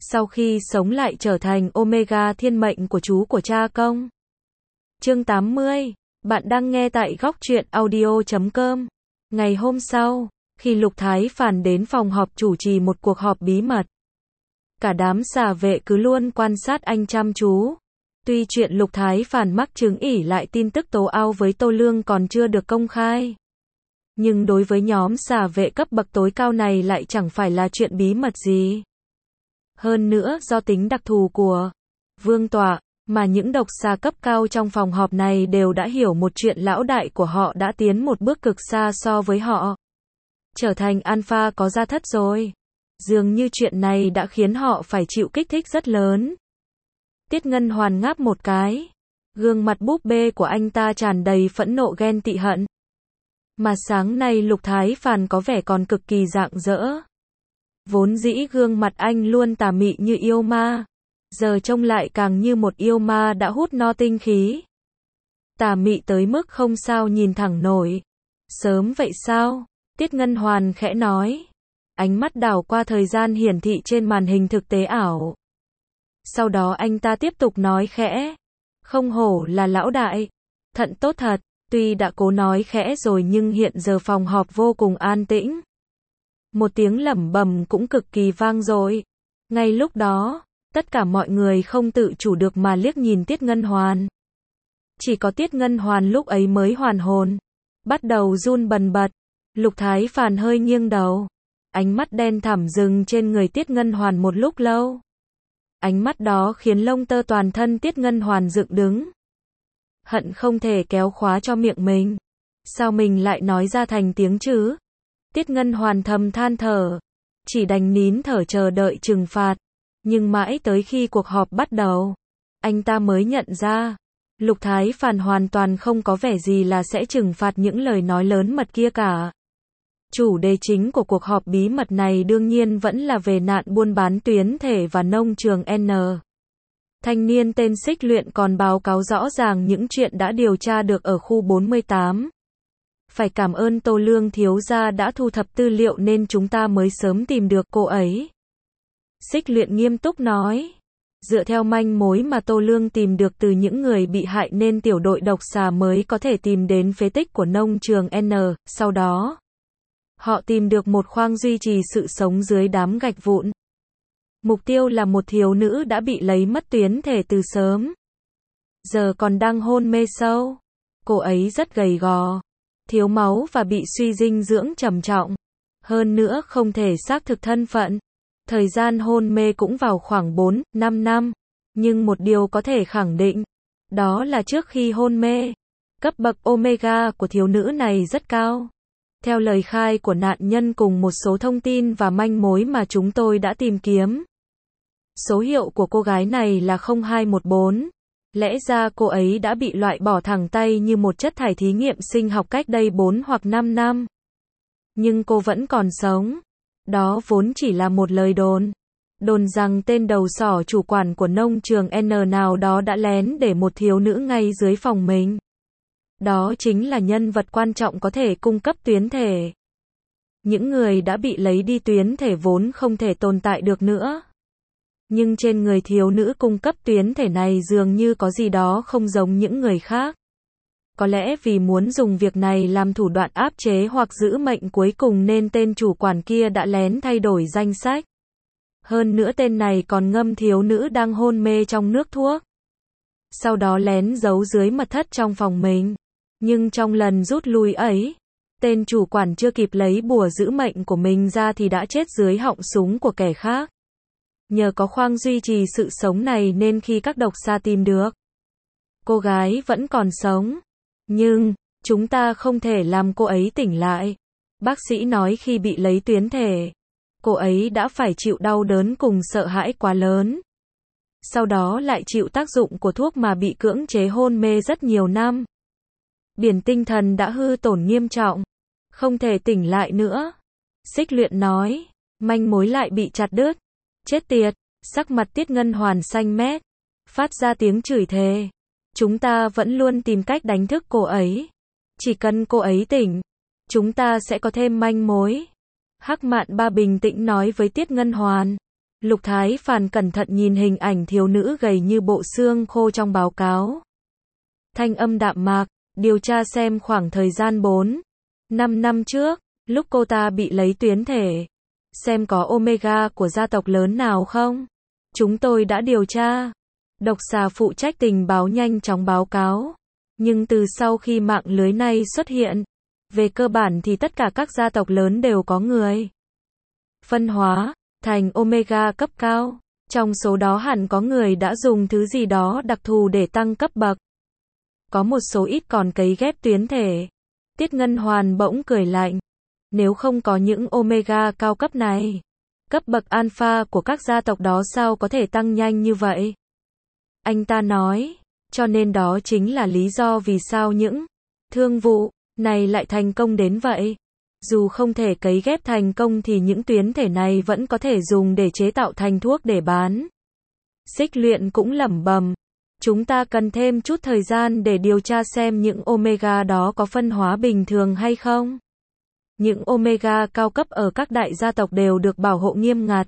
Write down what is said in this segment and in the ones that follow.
sau khi sống lại trở thành Omega thiên mệnh của chú của cha công. Chương 80, bạn đang nghe tại góc truyện audio.com. Ngày hôm sau, khi Lục Thái Phàn đến phòng họp chủ trì một cuộc họp bí mật, cả đám xà vệ cứ luôn quan sát anh chăm chú. Tuy chuyện Lục Thái Phàn mắc chứng ỷ lại tin tức tố ao với Tô Lương còn chưa được công khai, nhưng đối với nhóm xà vệ cấp bậc tối cao này lại chẳng phải là chuyện bí mật gì. Hơn nữa do tính đặc thù của vương tọa, mà những độc xà cấp cao trong phòng họp này đều đã hiểu một chuyện lão đại của họ đã tiến một bước cực xa so với họ. Trở thành alpha có gia thất rồi. Dường như chuyện này đã khiến họ phải chịu kích thích rất lớn. Tiết Ngân Hoàn ngáp một cái. Gương mặt búp bê của anh ta tràn đầy phẫn nộ ghen tị hận. Mà sáng nay Lục Thái Phàn có vẻ còn cực kỳ rạng rỡ. Vốn dĩ gương mặt anh luôn tà mị như yêu ma, giờ trông lại càng như một yêu ma đã hút no tinh khí. Tà mị tới mức không sao nhìn thẳng nổi. Sớm vậy sao? Tiết Ngân Hoàn khẽ nói. Ánh mắt đảo qua thời gian hiển thị trên màn hình thực tế ảo. Sau đó anh ta tiếp tục nói khẽ. Không hổ là lão đại. Thận tốt thật. Tuy đã cố nói khẽ rồi nhưng hiện giờ phòng họp vô cùng an tĩnh. Một tiếng lẩm bẩm cũng cực kỳ vang dội. Ngay lúc đó, tất cả mọi người không tự chủ được mà liếc nhìn Tiết Ngân Hoàn. Chỉ có Tiết Ngân Hoàn lúc ấy mới hoàn hồn, bắt đầu run bần bật. Lục Thái Phàn hơi nghiêng đầu. Ánh mắt đen thẳm dừng trên người Tiết Ngân Hoàn một lúc lâu. Ánh mắt đó khiến lông tơ toàn thân Tiết Ngân Hoàn dựng đứng. Hận không thể kéo khóa cho miệng mình. Sao mình lại nói ra thành tiếng chứ? Tiết Ngân Hoàn thầm than thở. Chỉ đành nín thở chờ đợi trừng phạt. Nhưng mãi tới khi cuộc họp bắt đầu, anh ta mới nhận ra. Lục Thái Phàn hoàn toàn không có vẻ gì là sẽ trừng phạt những lời nói lớn mật kia cả. Chủ đề chính của cuộc họp bí mật này đương nhiên vẫn là về nạn buôn bán tuyến thể và nông trường N. Thanh niên tên Xích Luyện còn báo cáo rõ ràng những chuyện đã điều tra được ở khu 48. Phải cảm ơn Tô Lương thiếu gia đã thu thập tư liệu nên chúng ta mới sớm tìm được cô ấy. Xích Luyện nghiêm túc nói. Dựa theo manh mối mà Tô Lương tìm được từ những người bị hại nên tiểu đội độc xà mới có thể tìm đến phế tích của nông trường N. Sau đó, họ tìm được một khoang duy trì sự sống dưới đám gạch vụn. Mục tiêu là một thiếu nữ đã bị lấy mất tuyến thể từ sớm. Giờ còn đang hôn mê sâu. Cô ấy rất gầy gò, thiếu máu và bị suy dinh dưỡng trầm trọng. Hơn nữa không thể xác thực thân phận. Thời gian hôn mê cũng vào khoảng 4-5 năm. Nhưng một điều có thể khẳng định, đó là trước khi hôn mê, cấp bậc Omega của thiếu nữ này rất cao. Theo lời khai của nạn nhân cùng một số thông tin và manh mối mà chúng tôi đã tìm kiếm, số hiệu của cô gái này là 0214. Lẽ ra cô ấy đã bị loại bỏ thẳng tay như một chất thải thí nghiệm sinh học cách đây 4 hoặc 5 năm. Nhưng cô vẫn còn sống. Đó vốn chỉ là một lời đồn. Đồn rằng tên đầu sỏ chủ quản của nông trường N nào đó đã lén để một thiếu nữ ngay dưới phòng mình. Đó chính là nhân vật quan trọng có thể cung cấp tuyến thể. Những người đã bị lấy đi tuyến thể vốn không thể tồn tại được nữa. Nhưng trên người thiếu nữ cung cấp tuyến thể này dường như có gì đó không giống những người khác. Có lẽ vì muốn dùng việc này làm thủ đoạn áp chế hoặc giữ mệnh cuối cùng nên tên chủ quản kia đã lén thay đổi danh sách. Hơn nữa tên này còn ngâm thiếu nữ đang hôn mê trong nước thuốc. Sau đó lén giấu dưới mật thất trong phòng mình. Nhưng trong lần rút lui ấy, tên chủ quản chưa kịp lấy bùa giữ mệnh của mình ra thì đã chết dưới họng súng của kẻ khác. Nhờ có khoang duy trì sự sống này nên khi các độc xà tìm được, cô gái vẫn còn sống. Nhưng, chúng ta không thể làm cô ấy tỉnh lại. Bác sĩ nói khi bị lấy tuyến thể, cô ấy đã phải chịu đau đớn cùng sợ hãi quá lớn. Sau đó lại chịu tác dụng của thuốc mà bị cưỡng chế hôn mê rất nhiều năm. Biển tinh thần đã hư tổn nghiêm trọng, không thể tỉnh lại nữa. Xích Luyện nói, manh mối lại bị chặt đứt. Chết tiệt, sắc mặt Tiết Ngân Hoàn xanh mét, phát ra tiếng chửi thề. Chúng ta vẫn luôn tìm cách đánh thức cô ấy. Chỉ cần cô ấy tỉnh, chúng ta sẽ có thêm manh mối. Hắc Mạn Ba bình tĩnh nói với Tiết Ngân Hoàn. Lục Thái Phàn cẩn thận nhìn hình ảnh thiếu nữ gầy như bộ xương khô trong báo cáo. Thanh âm đạm mạc, điều tra xem khoảng thời gian 4-5 năm trước, lúc cô ta bị lấy tuyến thể. Xem có Omega của gia tộc lớn nào không? Chúng tôi đã điều tra. Độc xà phụ trách tình báo nhanh chóng báo cáo. Nhưng từ sau khi mạng lưới này xuất hiện, về cơ bản thì tất cả các gia tộc lớn đều có người phân hóa thành Omega cấp cao. Trong số đó hẳn có người đã dùng thứ gì đó đặc thù để tăng cấp bậc. Có một số ít còn cấy ghép tuyến thể. Tiết Ngân Hoàn bỗng cười lạnh. Nếu không có những Omega cao cấp này, cấp bậc Alpha của các gia tộc đó sao có thể tăng nhanh như vậy? Anh ta nói, cho nên đó chính là lý do vì sao những thương vụ này lại thành công đến vậy. Dù không thể cấy ghép thành công thì những tuyến thể này vẫn có thể dùng để chế tạo thành thuốc để bán. Xích Luyện cũng lẩm bẩm, chúng ta cần thêm chút thời gian để điều tra xem những Omega đó có phân hóa bình thường hay không. Những Omega cao cấp ở các đại gia tộc đều được bảo hộ nghiêm ngặt.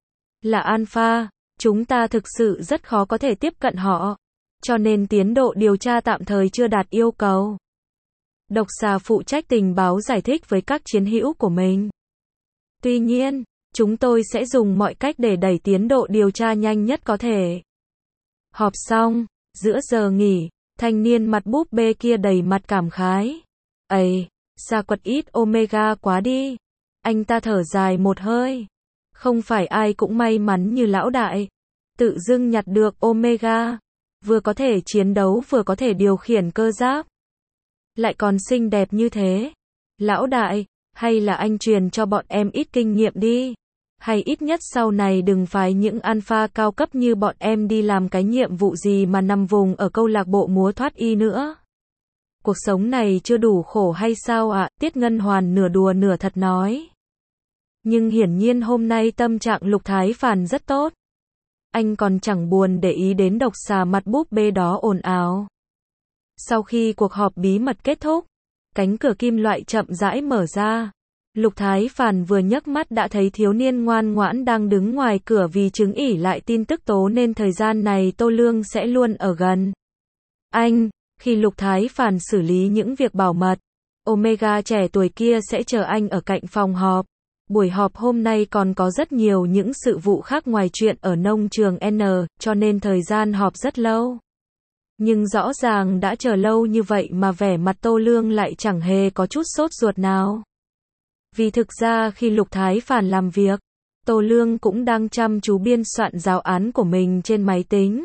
Là Alpha, chúng ta thực sự rất khó có thể tiếp cận họ, cho nên tiến độ điều tra tạm thời chưa đạt yêu cầu. Độc xà phụ trách tình báo giải thích với các chiến hữu của mình. Tuy nhiên, chúng tôi sẽ dùng mọi cách để đẩy tiến độ điều tra nhanh nhất có thể. Họp xong, giữa giờ nghỉ, thanh niên mặt búp bê kia đầy mặt cảm khái. Ây, xa quật ít Omega quá đi. Anh ta thở dài một hơi. Không phải ai cũng may mắn như lão đại. Tự dưng nhặt được Omega. Vừa có thể chiến đấu vừa có thể điều khiển cơ giáp. Lại còn xinh đẹp như thế. Lão đại, hay là anh truyền cho bọn em ít kinh nghiệm đi. Hay ít nhất sau này đừng phái những alpha cao cấp như bọn em đi làm cái nhiệm vụ gì mà nằm vùng ở câu lạc bộ múa thoát y nữa. Cuộc sống này chưa đủ khổ hay sao ạ? Tiết Ngân Hoàn nửa đùa nửa thật nói. Nhưng hiển nhiên hôm nay tâm trạng Lục Thái Phàn rất tốt. Anh còn chẳng buồn để ý đến độc xà mặt búp bê đó ồn ào. Sau khi cuộc họp bí mật kết thúc, cánh cửa kim loại chậm rãi mở ra. Lục Thái Phàn vừa nhấc mắt đã thấy thiếu niên ngoan ngoãn đang đứng ngoài cửa vì chứng ỉ lại tin tức tố nên thời gian này Tô Lương sẽ luôn ở gần anh. Khi Lục Thái Phàn xử lý những việc bảo mật, Omega trẻ tuổi kia sẽ chờ anh ở cạnh phòng họp. Buổi họp hôm nay còn có rất nhiều những sự vụ khác ngoài chuyện ở nông trường N, cho nên thời gian họp rất lâu. Nhưng rõ ràng đã chờ lâu như vậy mà vẻ mặt Tô Lương lại chẳng hề có chút sốt ruột nào. Vì thực ra khi Lục Thái Phàn làm việc, Tô Lương cũng đang chăm chú biên soạn giáo án của mình trên máy tính.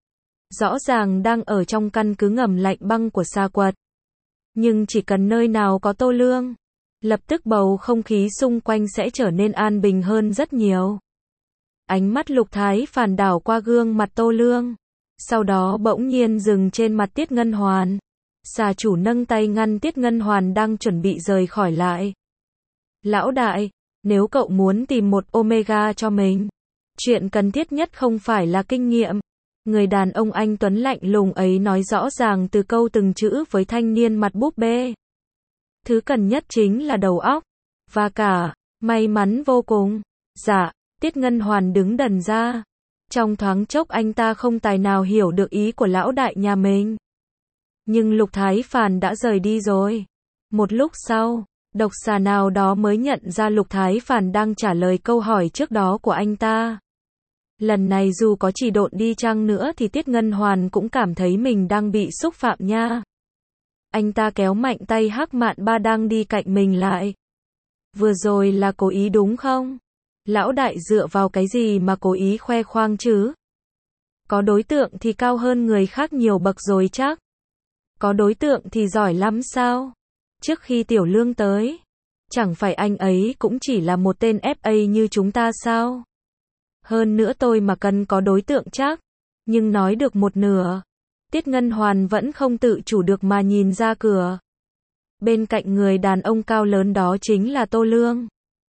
Rõ ràng đang ở trong căn cứ ngầm lạnh băng của Sa Quật. Nhưng chỉ cần nơi nào có Tô Lương, lập tức bầu không khí xung quanh sẽ trở nên an bình hơn rất nhiều. Ánh mắt Lục Thái Phàn đảo qua gương mặt Tô Lương, sau đó bỗng nhiên dừng trên mặt Tiết Ngân Hoàn. Xà chủ nâng tay ngăn Tiết Ngân Hoàn đang chuẩn bị rời khỏi lại. Lão đại, nếu cậu muốn tìm một Omega cho mình, chuyện cần thiết nhất không phải là kinh nghiệm. Người đàn ông anh tuấn lạnh lùng ấy nói rõ ràng từ câu từng chữ với thanh niên mặt búp bê. Thứ cần nhất chính là đầu óc. Và cả, may mắn vô cùng. Dạ, Tiết Ngân Hoàn đứng đần ra. Trong thoáng chốc anh ta không tài nào hiểu được ý của lão đại nhà mình. Nhưng Lục Thái Phàn đã rời đi rồi. Một lúc sau, độc xà nào đó mới nhận ra Lục Thái Phàn đang trả lời câu hỏi trước đó của anh ta. Lần này dù có chỉ độn đi chăng nữa thì Tiết Ngân Hoàn cũng cảm thấy mình đang bị xúc phạm nha. Anh ta kéo mạnh tay Hắc Mạn Ba đang đi cạnh mình lại. Vừa rồi là cố ý đúng không? Lão đại dựa vào cái gì mà cố ý khoe khoang chứ? Có đối tượng thì cao hơn người khác nhiều bậc rồi chắc. Có đối tượng thì giỏi lắm sao? Trước khi Tiểu Lương tới, chẳng phải anh ấy cũng chỉ là một tên FA như chúng ta sao? Hơn nữa tôi mà cần có đối tượng chắc. Nhưng nói được một nửa, Tiết Ngân Hoàn vẫn không tự chủ được mà nhìn ra cửa. Bên cạnh người đàn ông cao lớn đó chính là Tô Lương.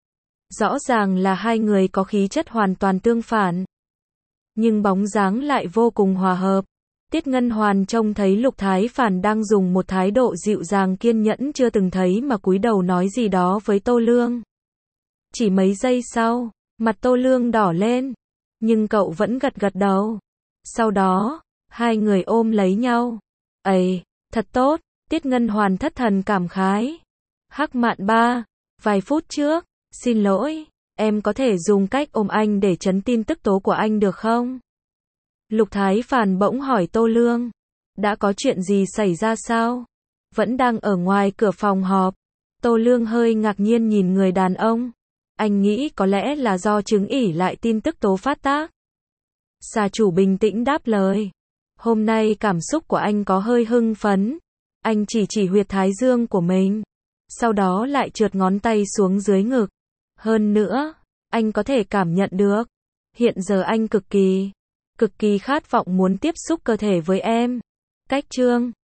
Rõ ràng là hai người có khí chất hoàn toàn tương phản, nhưng bóng dáng lại vô cùng hòa hợp. Tiết Ngân Hoàn trông thấy Lục Thái Phàn đang dùng một thái độ dịu dàng kiên nhẫn chưa từng thấy mà cúi đầu nói gì đó với Tô Lương. Chỉ mấy giây sau, mặt Tô Lương đỏ lên, nhưng cậu vẫn gật gật đầu. Sau đó, hai người ôm lấy nhau. Ây, thật tốt, Tiết Ngân Hoàn thất thần cảm khái. Hắc Mạn Ba, vài phút trước, xin lỗi, em có thể dùng cách ôm anh để trấn tin tức tố của anh được không? Lục Thái Phàn bỗng hỏi Tô Lương. Đã có chuyện gì xảy ra sao? Vẫn đang ở ngoài cửa phòng họp. Tô Lương hơi ngạc nhiên nhìn người đàn ông. Anh nghĩ có lẽ là do chứng ỉ lại tin tức tố phát tác. Xà chủ bình tĩnh đáp lời. Hôm nay cảm xúc của anh có hơi hưng phấn. Anh chỉ huyệt thái dương của mình. Sau đó lại trượt ngón tay xuống dưới ngực. Hơn nữa, anh có thể cảm nhận được. Hiện giờ anh cực kỳ khát vọng muốn tiếp xúc cơ thể với em. Cách chương